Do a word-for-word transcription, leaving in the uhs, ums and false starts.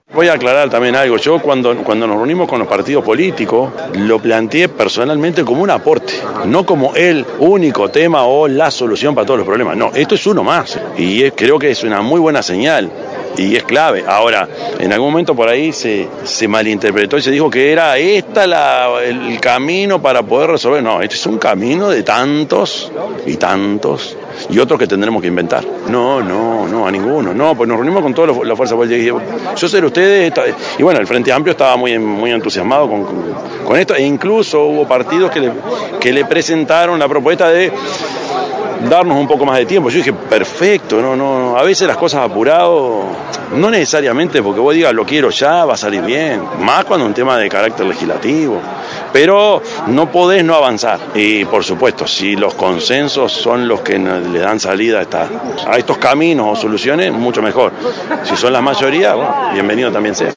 Voy a aclarar también algo. Yo cuando, cuando nos reunimos con los partidos políticos, lo planteé personalmente como un aporte, no como el único tema o la solución para todos los problemas. No, esto es uno más y es, creo que es una muy buena señal. Y es clave. Ahora, en algún momento por ahí se, se malinterpretó y se dijo que era esta la, el camino para poder resolver. No, este es un camino de tantos y tantos y otros que tendremos que inventar. No, no, no, a ninguno. No, pues nos reunimos con todas las fuerzas políticas. Yo sé de ustedes, y bueno, el Frente Amplio estaba muy, muy entusiasmado con, con, con esto, e incluso hubo partidos que le, que le presentaron la propuesta de darnos un poco más de tiempo. Yo dije, perfecto, no, no, a veces las cosas apurado, no necesariamente porque vos digas lo quiero ya, va a salir bien, más cuando es un tema de carácter legislativo, pero no podés no avanzar. Y por supuesto, si los consensos son los que le dan salida a, esta, a estos caminos o soluciones, mucho mejor. Si son la mayoría, bueno, bienvenido también sea.